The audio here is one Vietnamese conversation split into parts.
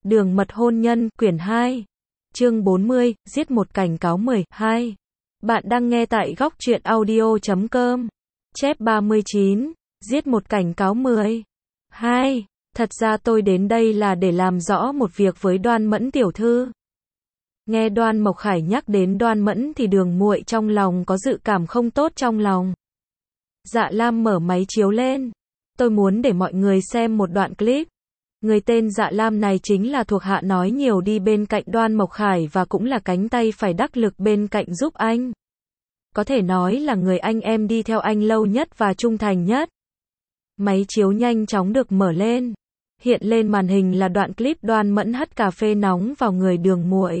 Đường mật hôn nhân, quyển 2. Chương 40, giết một cảnh cáo 12. Bạn đang nghe tại góc truyện audio.com. Chép 39, giết một cảnh cáo 12. Thật ra tôi đến đây là để làm rõ một việc với Đoan Mẫn tiểu thư. Nghe Đoan Mộc Khải nhắc đến Đoan Mẫn thì Đường Muội trong lòng có dự cảm không tốt trong lòng. Dạ Lam mở máy chiếu lên. Tôi muốn để mọi người xem một đoạn clip. Người tên Dạ Lam này chính là thuộc hạ nói nhiều đi bên cạnh Đoan Mộc Khải và cũng là cánh tay phải đắc lực bên cạnh giúp anh. Có thể nói là người anh em đi theo anh lâu nhất và trung thành nhất. Máy chiếu nhanh chóng được mở lên. Hiện lên màn hình là đoạn clip Đoan Mẫn hất cà phê nóng vào người Đường Muội.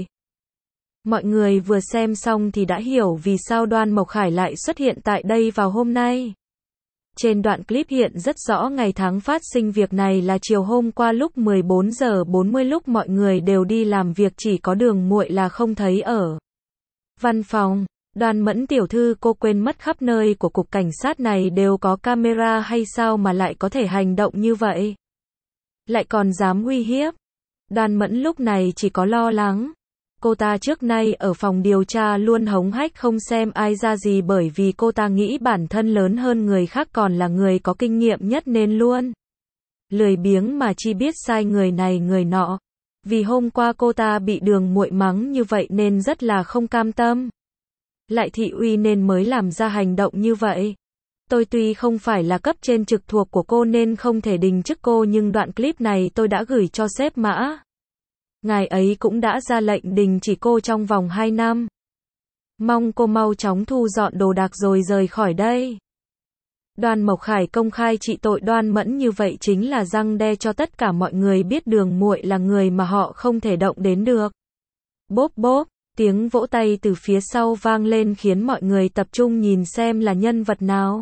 Mọi người vừa xem xong thì đã hiểu vì sao Đoan Mộc Khải lại xuất hiện tại đây vào hôm nay. Trên đoạn clip hiện rất rõ ngày tháng phát sinh việc này là chiều hôm qua lúc 14 giờ 40 lúc mọi người đều đi làm việc, chỉ có Đường Muội là không thấy ở văn phòng. Đoan Mẫn tiểu thư, cô quên mất khắp nơi của cục cảnh sát này đều có camera hay sao mà lại có thể hành động như vậy? Lại còn dám uy hiếp. Đoan Mẫn lúc này chỉ có lo lắng. Cô ta trước nay ở phòng điều tra luôn hống hách không xem ai ra gì, bởi vì cô ta nghĩ bản thân lớn hơn người khác, còn là người có kinh nghiệm nhất nên luôn lười biếng mà chi biết sai người này người nọ. Vì hôm qua cô ta bị Đường Muội mắng như vậy nên rất là không cam tâm. Lại thị uy nên mới làm ra hành động như vậy. Tôi tuy không phải là cấp trên trực thuộc của cô nên không thể đình chức cô, nhưng đoạn clip này tôi đã gửi cho sếp Mã. Ngài ấy cũng đã ra lệnh đình chỉ cô trong vòng 2 năm. Mong cô mau chóng thu dọn đồ đạc rồi rời khỏi đây. Đoan Mộc Khải công khai trị tội Đoan Mẫn như vậy chính là răn đe cho tất cả mọi người biết Đường Muội là người mà họ không thể động đến được. Bốp bốp, tiếng vỗ tay từ phía sau vang lên khiến mọi người tập trung nhìn xem là nhân vật nào.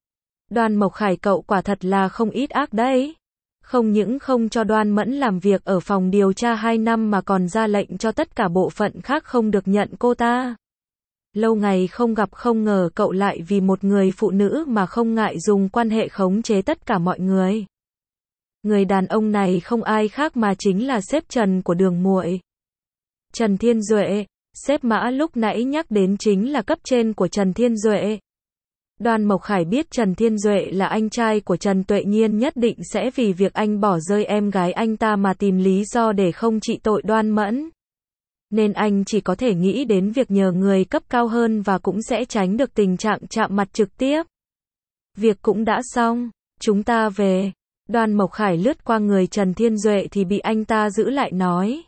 Đoan Mộc Khải cậu quả thật là không ít ác đấy. Không những không cho Đoan Mẫn làm việc ở phòng điều tra 2 năm mà còn ra lệnh cho tất cả bộ phận khác không được nhận cô ta. Lâu ngày không gặp, không ngờ cậu lại vì một người phụ nữ mà không ngại dùng quan hệ khống chế tất cả mọi người. Người đàn ông này không ai khác mà chính là sếp Trần của Đường Muội. Trần Thiên Duệ, sếp Mã lúc nãy nhắc đến chính là cấp trên của Trần Thiên Duệ. Đoan Mộc Khải biết Trần Thiên Duệ là anh trai của Trần Tuệ Nhiên nhất định sẽ vì việc anh bỏ rơi em gái anh ta mà tìm lý do để không trị tội Đoan Mẫn. Nên anh chỉ có thể nghĩ đến việc nhờ người cấp cao hơn và cũng sẽ tránh được tình trạng chạm mặt trực tiếp. Việc cũng đã xong, chúng ta về. Đoan Mộc Khải lướt qua người Trần Thiên Duệ thì bị anh ta giữ lại nói.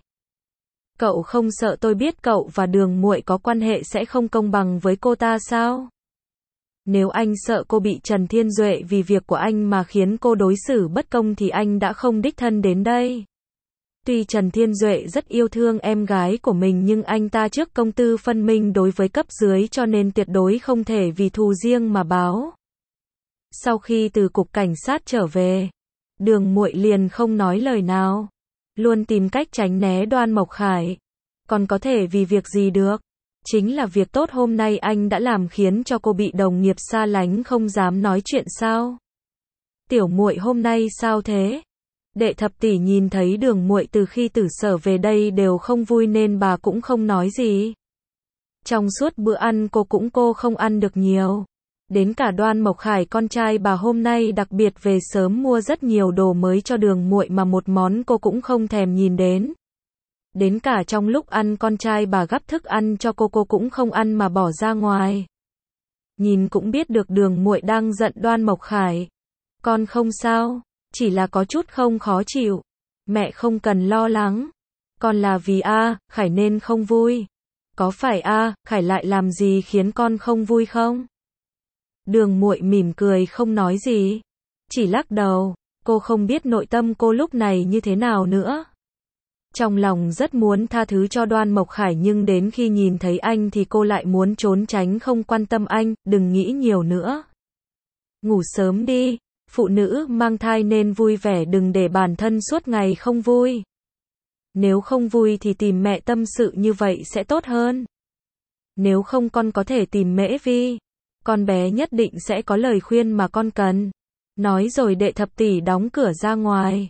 Cậu không sợ tôi biết cậu và Đường Muội có quan hệ sẽ không công bằng với cô ta sao? Nếu anh sợ cô bị Trần Thiên Duệ vì việc của anh mà khiến cô đối xử bất công thì anh đã không đích thân đến đây. Tuy Trần Thiên Duệ rất yêu thương em gái của mình nhưng anh ta trước công tư phân minh đối với cấp dưới cho nên tuyệt đối không thể vì thù riêng mà báo. Sau khi từ cục cảnh sát trở về, Đường Muội liền không nói lời nào, luôn tìm cách tránh né Đoan Mộc Khải. Còn có thể vì việc gì được? Chính là việc tốt hôm nay anh đã làm khiến cho cô bị đồng nghiệp xa lánh không dám nói chuyện sao? Tiểu Muội hôm nay sao thế? Đệ thập tỷ nhìn thấy Đường Muội từ khi Tử Sở về đây đều không vui nên bà cũng không nói gì. Trong suốt bữa ăn cô không ăn được nhiều. Đến cả Đoan Mộc Khải con trai bà hôm nay đặc biệt về sớm mua rất nhiều đồ mới cho Đường Muội mà một món cô cũng không thèm nhìn đến. Đến cả trong lúc ăn con trai bà gắp thức ăn cho cô cũng không ăn mà bỏ ra ngoài. Nhìn cũng biết được Đường Muội đang giận Đoan Mộc Khải. Con không sao, chỉ là có chút không khó chịu. Mẹ không cần lo lắng. Con là vì Khải nên không vui. Có phải Khải lại làm gì khiến con không vui không? Đường Muội mỉm cười không nói gì. Chỉ lắc đầu, cô không biết nội tâm cô lúc này như thế nào nữa. Trong lòng rất muốn tha thứ cho Đoan Mộc Khải nhưng đến khi nhìn thấy anh thì cô lại muốn trốn tránh không quan tâm anh, đừng nghĩ nhiều nữa. Ngủ sớm đi, phụ nữ mang thai nên vui vẻ, đừng để bản thân suốt ngày không vui. Nếu không vui thì tìm mẹ tâm sự như vậy sẽ tốt hơn. Nếu không con có thể tìm Mễ Vi. Con bé nhất định sẽ có lời khuyên mà con cần. Nói rồi đệ thập tỷ đóng cửa ra ngoài.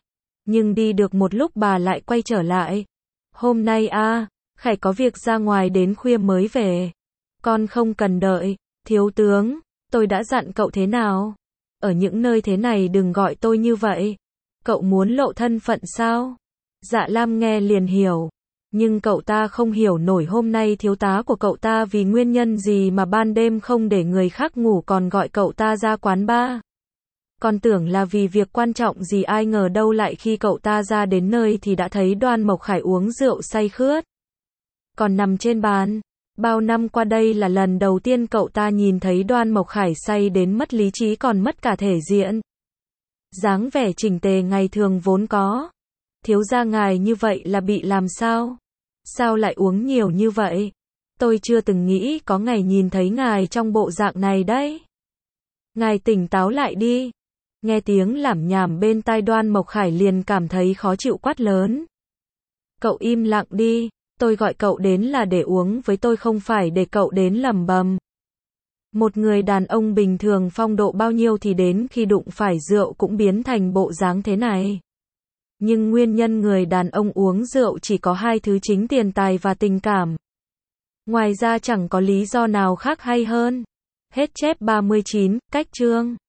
Nhưng đi được một lúc bà lại quay trở lại. Hôm nay Khải có việc ra ngoài đến khuya mới về. Con không cần đợi, thiếu tướng, tôi đã dặn cậu thế nào? Ở những nơi thế này đừng gọi tôi như vậy. Cậu muốn lộ thân phận sao? Dạ Lam nghe liền hiểu. Nhưng cậu ta không hiểu nổi hôm nay thiếu tá của cậu ta vì nguyên nhân gì mà ban đêm không để người khác ngủ còn gọi cậu ta ra quán bar. Còn tưởng là vì việc quan trọng gì, ai ngờ đâu lại khi cậu ta ra đến nơi thì đã thấy Đoan Mộc Khải uống rượu say khướt. Còn nằm trên bàn. Bao năm qua đây là lần đầu tiên cậu ta nhìn thấy Đoan Mộc Khải say đến mất lý trí còn mất cả thể diện. Dáng vẻ chỉnh tề ngày thường vốn có. Thiếu gia ngài như vậy là bị làm sao? Sao lại uống nhiều như vậy? Tôi chưa từng nghĩ có ngày nhìn thấy ngài trong bộ dạng này đấy. Ngài tỉnh táo lại đi. Nghe tiếng lảm nhảm bên tai Đoan Mộc Khải liền cảm thấy khó chịu quát lớn. Cậu im lặng đi, tôi gọi cậu đến là để uống với tôi không phải để cậu đến lẩm bẩm. Một người đàn ông bình thường phong độ bao nhiêu thì đến khi đụng phải rượu cũng biến thành bộ dáng thế này. Nhưng nguyên nhân người đàn ông uống rượu chỉ có hai thứ chính: tiền tài và tình cảm. Ngoài ra chẳng có lý do nào khác hay hơn. Hết chép 39, cách chương.